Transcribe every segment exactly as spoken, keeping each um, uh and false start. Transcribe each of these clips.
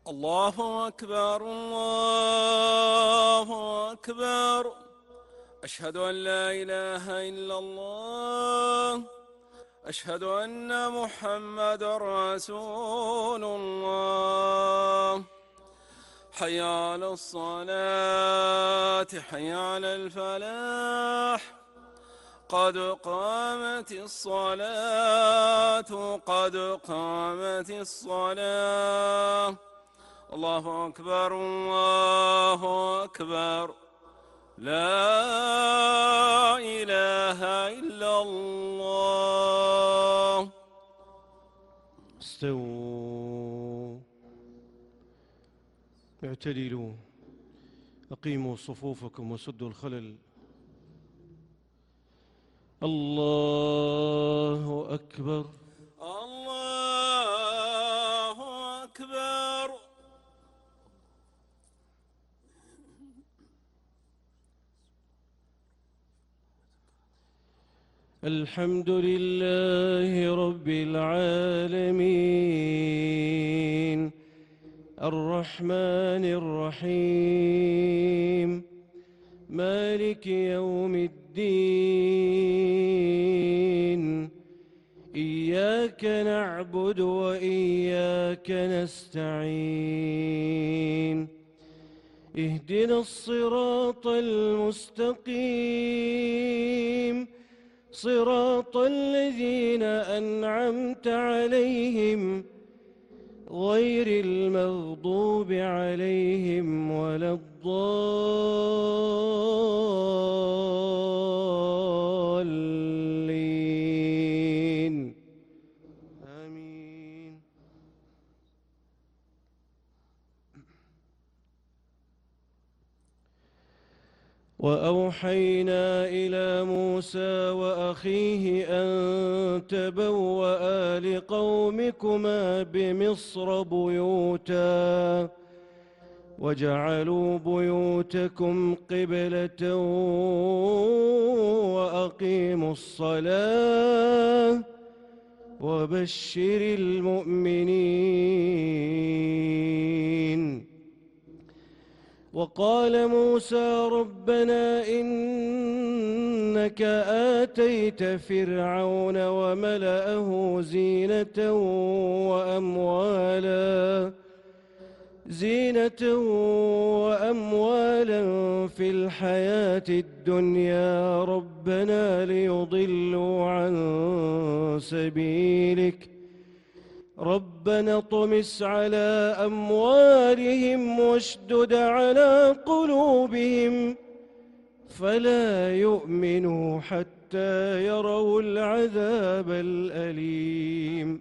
الله أكبر الله أكبر. أشهد أن لا إله إلا الله. أشهد أن محمد رسول الله. حي على الصلاة حي على الفلاح. قد قامت الصلاة قد قامت الصلاة. الله أكبر الله أكبر. لا إله إلا الله. استووا اعتدلوا أقيموا صفوفكم وسدوا الخلل. الله أكبر الله أكبر. الحمد لله رب العالمين الرحمن الرحيم مالك يوم الدين. إياك نعبد وإياك نستعين. اهدنا الصراط المستقيم صراط الذين أنعمت عليهم غير المغضوب عليهم ولا الضالين. آمين. وأوحينا إلى موسى وأخيه أن تبوأ لقومكما بمصر بيوتا وجعلوا بيوتكم قبلة وأقيموا الصلاة وبشر المؤمنين. وقال موسى ربنا إنك آتيت فرعون وملأه زينة وأموالا زينة وأموالا في الحياة الدنيا ربنا ليضلوا عن سبيلك ربنا اطمس على أموالهم واشدد على قلوبهم فلا يؤمنوا حتى يروا العذاب الأليم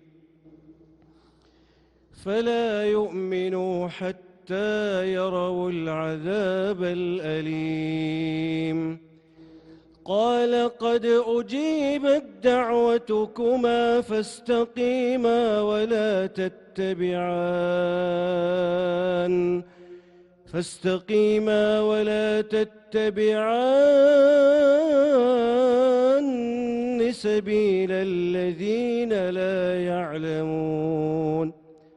فلا يؤمنوا حتى يروا العذاب الأليم. قال قد أجيبت دعوتكما فاستقيما ولا تتبعان فاستقيما ولا تتبعان سبيل الذين لا يعلمون.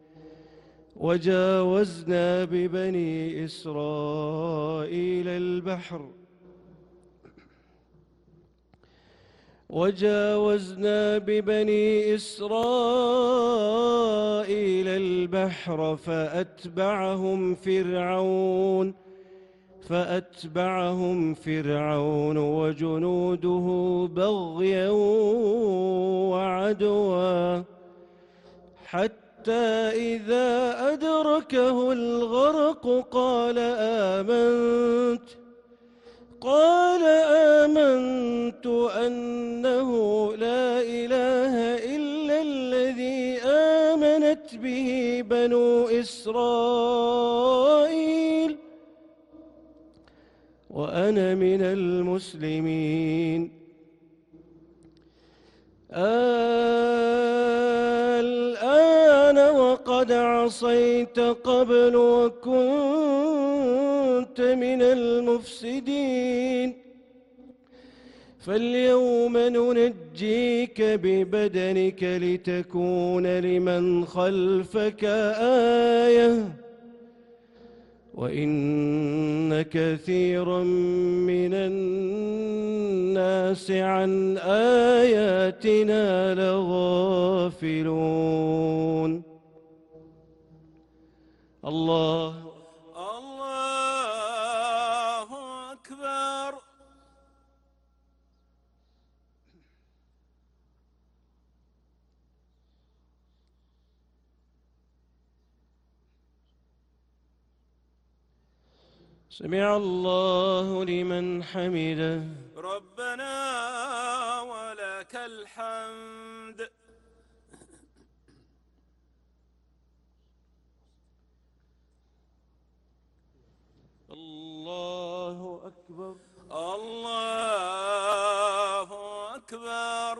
وجاوزنا ببني إسرائيل البحر وجاوزنا ببني إسرائيل البحر فأتبعهم فرعون فأتبعهم فرعون وجنوده بغيا وعدوا حتى إذا أدركه الغرق قال آمنت قال آمنت أنه لا إله إلا الذي آمنت به بنو إسرائيل وأنا من المسلمين. الآن وقد عصيت قبل وكنت من المفسدين فاليوم ننجيك ببدنك لتكون لمن خلفك آية وإن كثيرا من الناس عن آياتنا لغافلون. الله الله أكبر. سمع الله لمن حمده. ربنا ولك الحمد. الله أكبر. الله أكبر.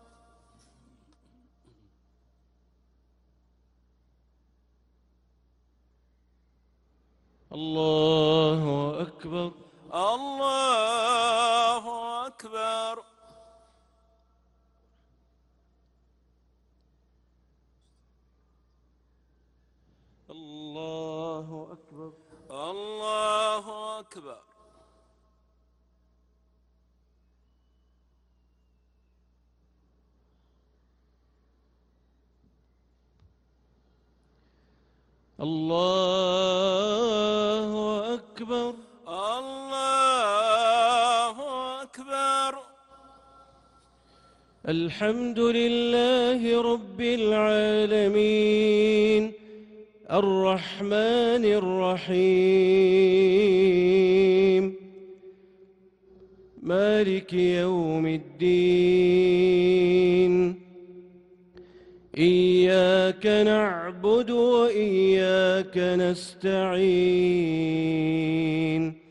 الله أكبر. الله أكبر. الله أكبر. الله أكبر. الله أكبر. الله أكبر. الحمد لله رب العالمين الرحمن الرحيم مالك يوم الدين. إياك نعبد وإياك نستعين.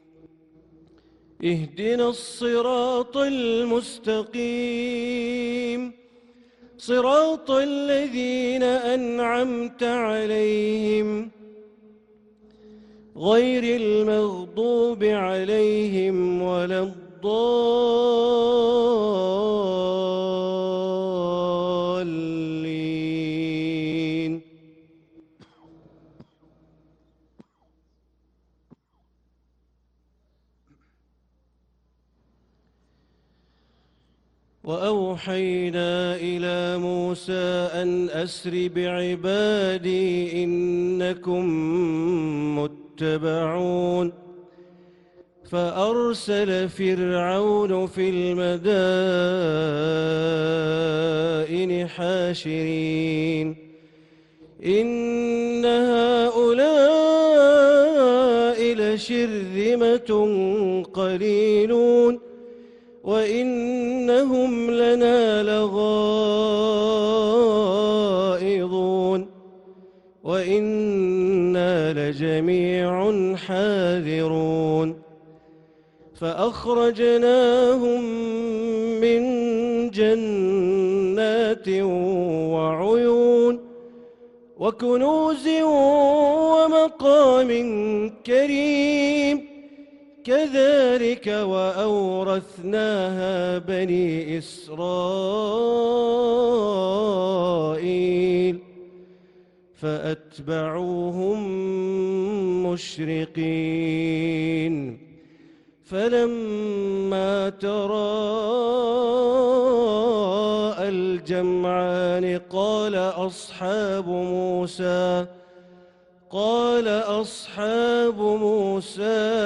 اهدنا الصراط المستقيم صراط الذين أنعمت عليهم غير المغضوب عليهم ولا الضالين. وأوحينا إلى موسى أن أسر بعبادي إنكم متبعون. فأرسل فرعون في المدائن حاشرين إن هؤلاء لشرذمة قليلون وإنهم لنا لغائظون وإنا لجميع حاذرون. فأخرجناهم من جنات وعيون وكنوز ومقام كريم. كذلك وأورثناها بني إسرائيل فأتبعوهم مشرقين. فلما تراءى الجمعان قال أصحاب موسى قال أصحاب موسى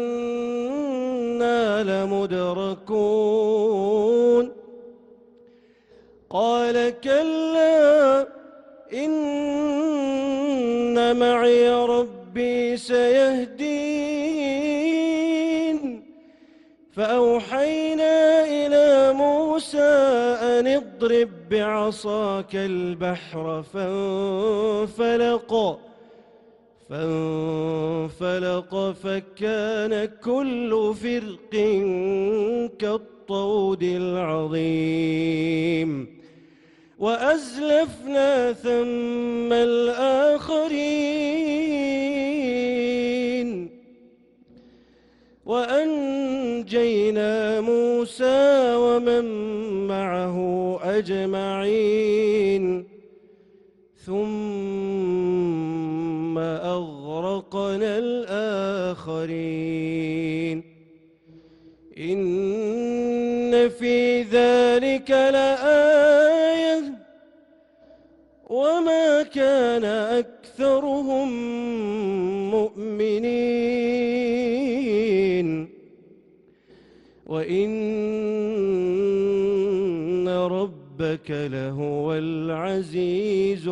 إنا لمدركون. قال كلا إن معي ربي سيهدين. فأوحينا إلى موسى أن اضرب بعصاك البحر فانفلق فانفلق فكان كل فرق كالطود العظيم. وأزلفنا ثم الآخرين وأنجينا موسى ومن معه أجمعين ثم أغرقنا ورزقنا الآخرين إن في ذلك لآية وما كان أكثرهم مؤمنين وإن ربك لهو العزيز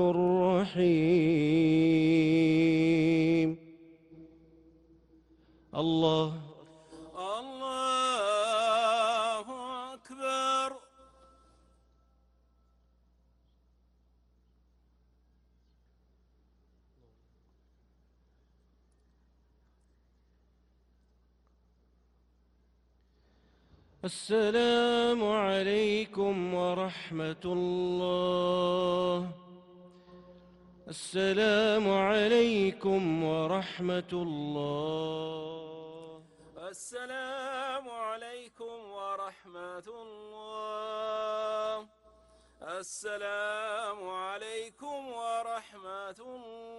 الرحيم. الله الله أكبر. السلام عليكم ورحمة الله. السلام عليكم ورحمة الله. السلام عليكم ورحمة الله. السلام عليكم ورحمة الله.